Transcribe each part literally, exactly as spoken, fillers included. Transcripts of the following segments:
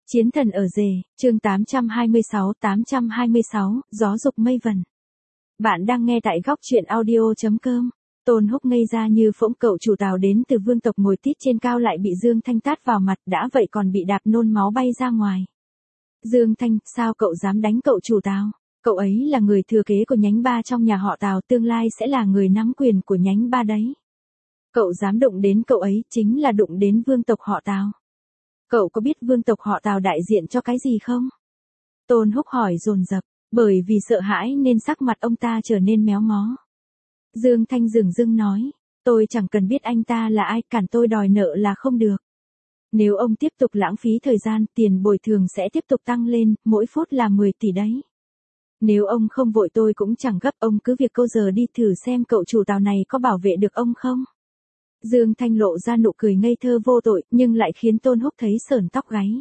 Chiến thần ở rể, chương tám trăm hai mươi sáu, tám trăm hai mươi sáu, gió dục mây vần. Bạn đang nghe tại góc truyện audio.com. Tôn Húc ngây ra như phỗng, cậu chủ Tào đến từ vương tộc ngồi tít trên cao lại bị Dương Thanh tát vào mặt, đã vậy còn bị đạp nôn máu bay ra ngoài. Dương Thanh, sao cậu dám đánh cậu chủ Tào? Cậu ấy là người thừa kế của nhánh ba trong nhà họ Tào, tương lai sẽ là người nắm quyền của nhánh ba đấy. Cậu dám đụng đến cậu ấy, chính là đụng đến vương tộc họ Tào. Cậu có biết vương tộc họ Tào đại diện cho cái gì không? Tôn Húc hỏi dồn dập, bởi vì sợ hãi nên sắc mặt ông ta trở nên méo mó. Dương Thanh dửng dưng nói, tôi chẳng cần biết anh ta là ai, cản tôi đòi nợ là không được. Nếu ông tiếp tục lãng phí thời gian, tiền bồi thường sẽ tiếp tục tăng lên, mỗi phút là mười tỷ đấy. Nếu ông không vội tôi cũng chẳng gấp, ông cứ việc câu giờ đi thử xem cậu chủ Tào này có bảo vệ được ông không. Dương Thanh lộ ra nụ cười ngây thơ vô tội, nhưng lại khiến Tôn Húc thấy sởn tóc gáy.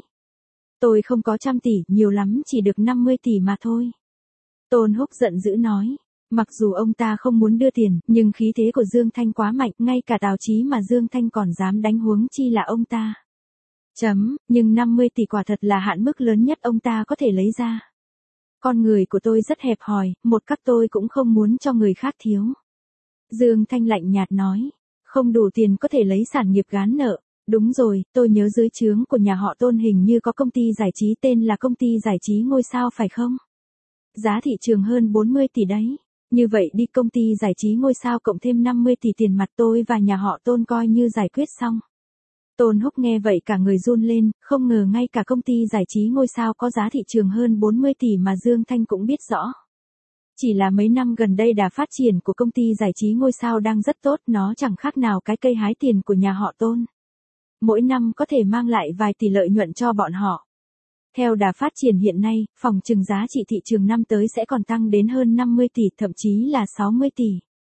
Tôi không có trăm tỷ, nhiều lắm chỉ được năm mươi tỷ mà thôi. Tôn Húc giận dữ nói, mặc dù ông ta không muốn đưa tiền, nhưng khí thế của Dương Thanh quá mạnh, ngay cả Tào Chí mà Dương Thanh còn dám đánh, huống chi là ông ta. Chấm, nhưng năm mươi tỷ quả thật là hạn mức lớn nhất ông ta có thể lấy ra. Con người của tôi rất hẹp hòi, một cách tôi cũng không muốn cho người khác thiếu. Dương Thanh lạnh nhạt nói. Không đủ tiền có thể lấy sản nghiệp gán nợ. Đúng rồi, tôi nhớ dưới trướng của nhà họ Tôn hình như có công ty giải trí tên là công ty giải trí ngôi sao phải không? Giá thị trường hơn bốn mươi tỷ đấy. Như vậy đi, công ty giải trí ngôi sao cộng thêm năm mươi tỷ tiền mặt, tôi và nhà họ Tôn coi như giải quyết xong. Tôn Húc nghe vậy cả người run lên, không ngờ ngay cả công ty giải trí ngôi sao có giá thị trường hơn bốn mươi tỷ mà Dương Thanh cũng biết rõ. Chỉ là mấy năm gần đây đà phát triển của công ty giải trí ngôi sao đang rất tốt, nó chẳng khác nào cái cây hái tiền của nhà họ Tôn. Mỗi năm có thể mang lại vài tỷ lợi nhuận cho bọn họ. Theo đà phát triển hiện nay, phỏng chừng giá trị thị trường năm tới sẽ còn tăng đến hơn năm mươi tỷ, thậm chí là sáu mươi tỷ.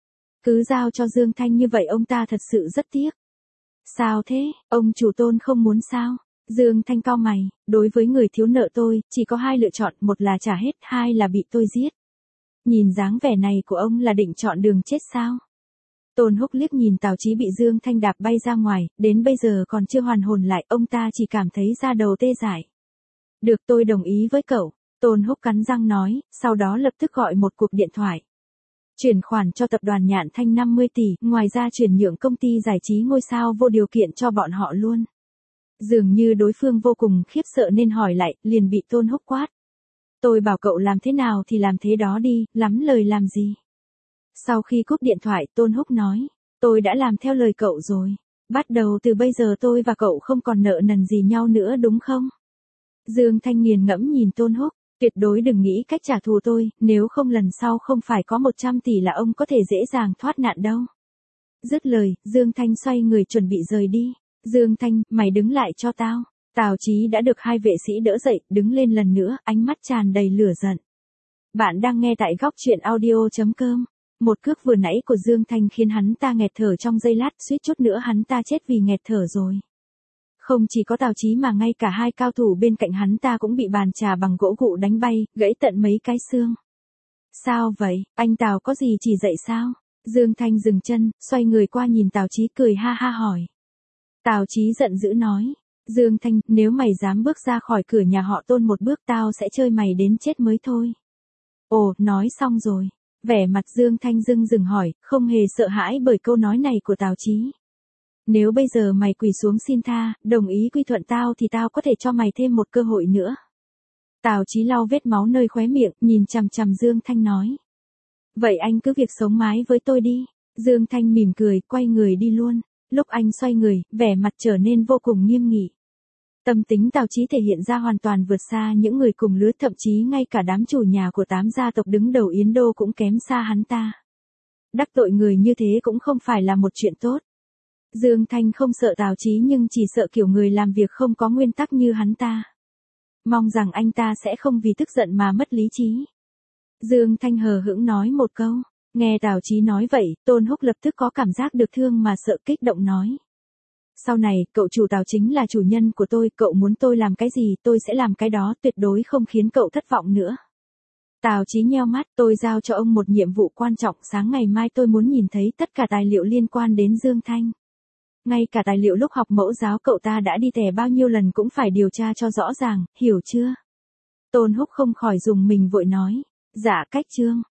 Cứ giao cho Dương Thanh như vậy ông ta thật sự rất tiếc. Sao thế, ông chủ Tôn không muốn sao? Dương Thanh cau mày, đối với người thiếu nợ tôi, chỉ có hai lựa chọn, một là trả hết, hai là bị tôi giết. Nhìn dáng vẻ này của ông là định chọn đường chết sao? Tôn Húc liếc nhìn Tào Chí bị Dương Thanh đạp bay ra ngoài, đến bây giờ còn chưa hoàn hồn lại, ông ta chỉ cảm thấy da đầu tê dại. Được, tôi đồng ý với cậu, Tôn Húc cắn răng nói, sau đó lập tức gọi một cuộc điện thoại. Chuyển khoản cho tập đoàn Nhạn Thanh năm mươi tỷ, ngoài ra chuyển nhượng công ty giải trí ngôi sao vô điều kiện cho bọn họ luôn. Dường như đối phương vô cùng khiếp sợ nên hỏi lại, liền bị Tôn Húc quát. Tôi bảo cậu làm thế nào thì làm thế đó đi, lắm lời làm gì. Sau khi cúp điện thoại, Tôn Húc nói, tôi đã làm theo lời cậu rồi. Bắt đầu từ bây giờ tôi và cậu không còn nợ nần gì nhau nữa đúng không? Dương Thanh nghiền ngẫm nhìn Tôn Húc, tuyệt đối đừng nghĩ cách trả thù tôi, nếu không lần sau không phải có một trăm tỷ là ông có thể dễ dàng thoát nạn đâu. Dứt lời, Dương Thanh xoay người chuẩn bị rời đi. Dương Thanh, mày đứng lại cho tao. Tào Chí đã được hai vệ sĩ đỡ dậy, đứng lên lần nữa, ánh mắt tràn đầy lửa giận. Bạn đang nghe tại góc truyện audio.com. Một cước vừa nãy của Dương Thanh khiến hắn ta nghẹt thở trong giây lát, suýt chút nữa hắn ta chết vì nghẹt thở rồi. Không chỉ có Tào Chí mà ngay cả hai cao thủ bên cạnh hắn ta cũng bị bàn trà bằng gỗ gụ đánh bay, gãy tận mấy cái xương. Sao vậy, anh Tào có gì chỉ dạy sao? Dương Thanh dừng chân, xoay người qua nhìn Tào Chí cười ha ha hỏi. Tào Chí giận dữ nói. Dương Thanh, nếu mày dám bước ra khỏi cửa nhà họ Tôn một bước tao sẽ chơi mày đến chết mới thôi. Ồ, nói xong rồi. Vẻ mặt Dương Thanh dưng dừng hỏi, không hề sợ hãi bởi câu nói này của Tào Chí. Nếu bây giờ mày quỳ xuống xin tha, đồng ý quy thuận tao thì tao có thể cho mày thêm một cơ hội nữa. Tào Chí lau vết máu nơi khóe miệng, nhìn chằm chằm Dương Thanh nói. Vậy anh cứ việc sống mái với tôi đi. Dương Thanh mỉm cười, quay người đi luôn. Lúc anh xoay người, vẻ mặt trở nên vô cùng nghiêm nghị. Tâm tính Tào Chí thể hiện ra hoàn toàn vượt xa những người cùng lứa, thậm chí ngay cả đám chủ nhà của tám gia tộc đứng đầu Yến Đô cũng kém xa hắn ta. Đắc tội người như thế cũng không phải là một chuyện tốt. Dương Thanh không sợ Tào Chí nhưng chỉ sợ kiểu người làm việc không có nguyên tắc như hắn ta. Mong rằng anh ta sẽ không vì tức giận mà mất lý trí. Dương Thanh hờ hững nói một câu. Nghe Tào Chí nói vậy, Tôn Húc lập tức có cảm giác được thương mà sợ, kích động nói. Sau này, cậu chủ Tào chính là chủ nhân của tôi, cậu muốn tôi làm cái gì tôi sẽ làm cái đó, tuyệt đối không khiến cậu thất vọng nữa. Tào Chí nheo mắt, tôi giao cho ông một nhiệm vụ quan trọng, sáng ngày mai tôi muốn nhìn thấy tất cả tài liệu liên quan đến Dương Thanh. Ngay cả tài liệu lúc học mẫu giáo cậu ta đã đi tè bao nhiêu lần cũng phải điều tra cho rõ ràng, hiểu chưa? Tôn Húc không khỏi dùng mình vội nói. Dạ cách Trương.